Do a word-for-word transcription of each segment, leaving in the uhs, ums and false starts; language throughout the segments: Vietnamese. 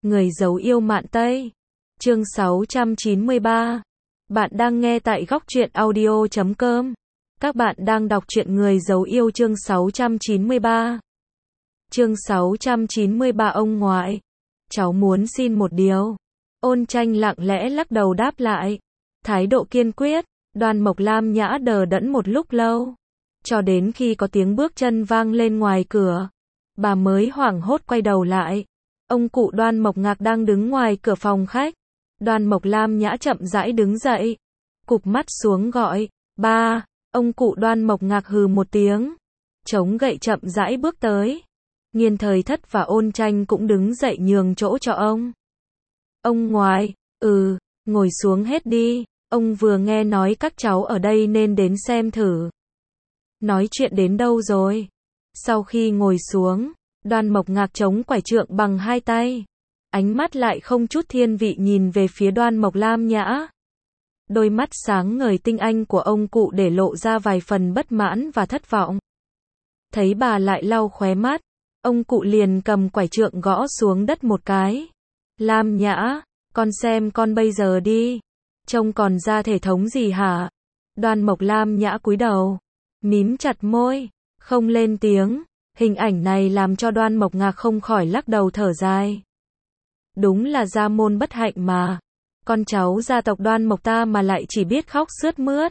Người giấu yêu mạn Tây. Chương sáu trăm chín mươi ba. Bạn đang nghe tại góc truyện audio chấm com. Các bạn đang đọc truyện Người giấu yêu chương sáu trăm chín mươi ba. Chương sáu trăm chín mươi ba ông ngoại. Cháu muốn xin một điều. Ôn Tranh lặng lẽ lắc đầu đáp lại. Thái độ kiên quyết. Đoan Mộc Lam Nhã đờ đẫn một lúc lâu. Cho đến khi có tiếng bước chân vang lên ngoài cửa. Bà mới hoảng hốt quay đầu lại. Ông cụ Đoan Mộc Ngạc đang đứng ngoài cửa phòng khách. Đoan Mộc Lam Nhã chậm rãi đứng dậy. Cụp mắt xuống gọi. Ba. Ông cụ Đoan Mộc Ngạc hừ một tiếng. Chống gậy chậm rãi bước tới. Nghiên Thời Thất và Ôn Tranh cũng đứng dậy nhường chỗ cho ông. Ông ngoại. Ừ. Ngồi xuống hết đi. Ông vừa nghe nói các cháu ở đây nên đến xem thử. Nói chuyện đến đâu rồi? Sau khi ngồi xuống, Đoan Mộc Ngạc chống quải trượng bằng hai tay. Ánh mắt lại không chút thiên vị nhìn về phía Đoan Mộc Lam Nhã. Đôi mắt sáng ngời tinh anh của ông cụ để lộ ra vài phần bất mãn và thất vọng. Thấy bà lại lau khóe mắt, ông cụ liền cầm quải trượng gõ xuống đất một cái. Lam Nhã, con xem con bây giờ đi. Trông còn ra thể thống gì hả? Đoan Mộc Lam Nhã cúi đầu, mím chặt môi, không lên tiếng. Hình ảnh này làm cho Đoan Mộc Ngạc không khỏi lắc đầu thở dài. Đúng là gia môn bất hạnh mà. Con cháu gia tộc Đoan Mộc ta mà lại chỉ biết khóc sướt mướt.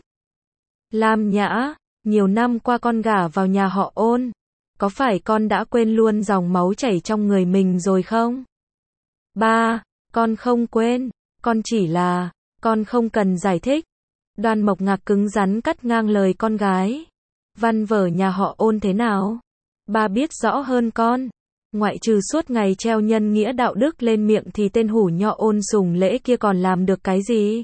Lam Nhã, nhiều năm qua con gả vào nhà họ Ôn. Có phải con đã quên luôn dòng máu chảy trong người mình rồi không? Ba, con không quên. Con chỉ là, con không cần giải thích. Đoan Mộc Ngạc cứng rắn cắt ngang lời con gái. Văn vở nhà họ Ôn thế nào? Ba biết rõ hơn con. Ngoại trừ suốt ngày treo nhân nghĩa đạo đức lên miệng thì tên hủ nhọ Ôn Sùng Lễ kia còn làm được cái gì?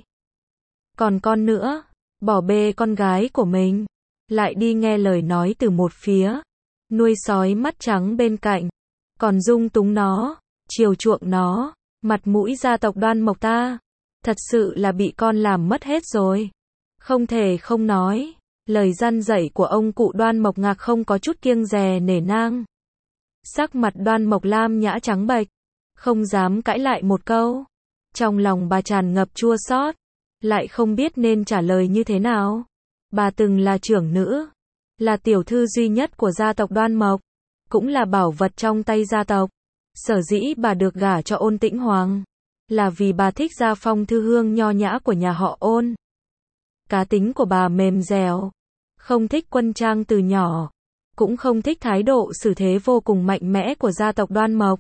Còn con nữa, bỏ bê con gái của mình, lại đi nghe lời nói từ một phía, nuôi sói mắt trắng bên cạnh, còn dung túng nó, chiều chuộng nó, mặt mũi gia tộc Đoan Mộc ta, thật sự là bị con làm mất hết rồi. Không thể không nói, lời răn dạy của ông cụ Đoan Mộc Ngạc không có chút kiêng dè nể nang. Sắc mặt Đoan Mộc Lam Nhã trắng bệch, không dám cãi lại một câu. Trong lòng bà tràn ngập chua xót, lại không biết nên trả lời như thế nào. Bà từng là trưởng nữ, là tiểu thư duy nhất của gia tộc Đoan Mộc, cũng là bảo vật trong tay gia tộc. Sở dĩ bà được gả cho Ôn Tĩnh Hoàng, là vì bà thích gia phong thư hương nho nhã của nhà họ Ôn. Cá tính của bà mềm dẻo, không thích quân trang từ nhỏ, cũng không thích thái độ xử thế vô cùng mạnh mẽ của gia tộc Đoan Mộc.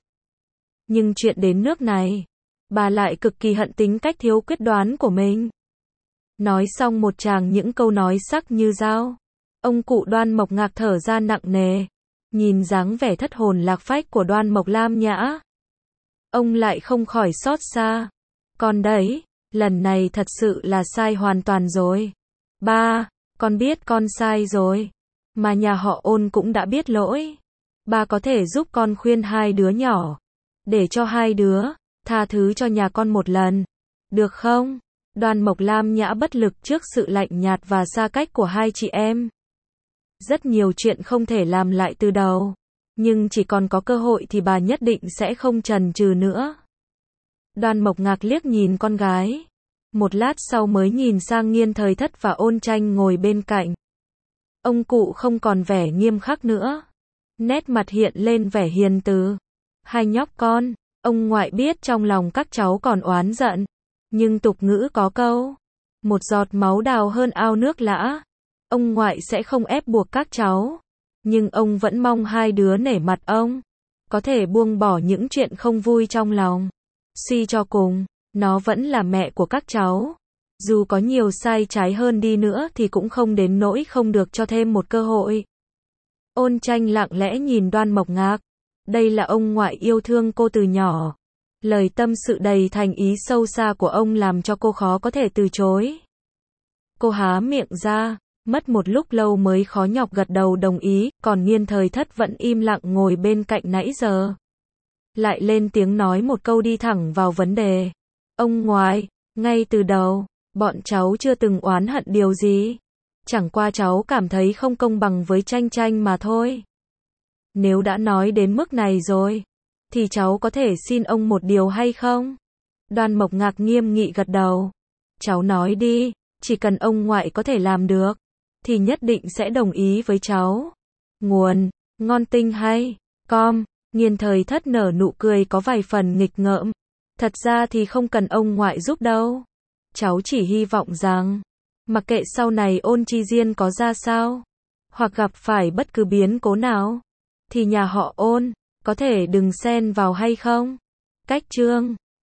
Nhưng chuyện đến nước này, bà lại cực kỳ hận tính cách thiếu quyết đoán của mình. Nói xong một tràng những câu nói sắc như dao, ông cụ Đoan Mộc Ngạc thở ra nặng nề, nhìn dáng vẻ thất hồn lạc phách của Đoan Mộc Lam Nhã. Ông lại không khỏi xót xa. Con đấy, lần này thật sự là sai hoàn toàn rồi. Ba, con biết con sai rồi. Mà nhà họ Ôn cũng đã biết lỗi. Ba có thể giúp con khuyên hai đứa nhỏ, để cho hai đứa tha thứ cho nhà con một lần, được không? Đoan Mộc Lam Nhã bất lực trước sự lạnh nhạt và xa cách của hai chị em. Rất nhiều chuyện không thể làm lại từ đầu, nhưng chỉ còn có cơ hội thì bà nhất định sẽ không chần chừ nữa. Đoan Mộc Ngạc liếc nhìn con gái, một lát sau mới nhìn sang Nghiên Thời Thất và Ôn Tranh ngồi bên cạnh. Ông cụ không còn vẻ nghiêm khắc nữa, nét mặt hiện lên vẻ hiền từ. Hai nhóc con, ông ngoại biết trong lòng các cháu còn oán giận, nhưng tục ngữ có câu, một giọt máu đào hơn ao nước lã. Ông ngoại sẽ không ép buộc các cháu, nhưng ông vẫn mong hai đứa nể mặt ông, có thể buông bỏ những chuyện không vui trong lòng. Suy cho cùng, nó vẫn là mẹ của các cháu. Dù có nhiều sai trái hơn đi nữa thì cũng không đến nỗi không được cho thêm một cơ hội. Ôn Tranh lặng lẽ nhìn Đoan Mộc Ngạc. Đây là ông ngoại yêu thương cô từ nhỏ. Lời tâm sự đầy thành ý sâu xa của ông làm cho cô khó có thể từ chối. Cô há miệng ra, mất một lúc lâu mới khó nhọc gật đầu đồng ý, còn Nghiên Thời Thất vẫn im lặng ngồi bên cạnh nãy giờ. Lại lên tiếng nói một câu đi thẳng vào vấn đề. Ông ngoại, ngay từ đầu, bọn cháu chưa từng oán hận điều gì. Chẳng qua cháu cảm thấy không công bằng với Tranh Tranh mà thôi. Nếu đã nói đến mức này rồi, thì cháu có thể xin ông một điều hay không? Đoan Mộc Ngạc nghiêm nghị gật đầu. Cháu nói đi, chỉ cần ông ngoại có thể làm được, thì nhất định sẽ đồng ý với cháu. Nguồn, ngon tinh hay, com, Nghiên Thời Thất nở nụ cười có vài phần nghịch ngợm. Thật ra thì không cần ông ngoại giúp đâu. Cháu chỉ hy vọng rằng, mặc kệ sau này Ôn Chi Diên có ra sao, hoặc gặp phải bất cứ biến cố nào, thì nhà họ Ôn, có thể đừng xen vào hay không? Cách chương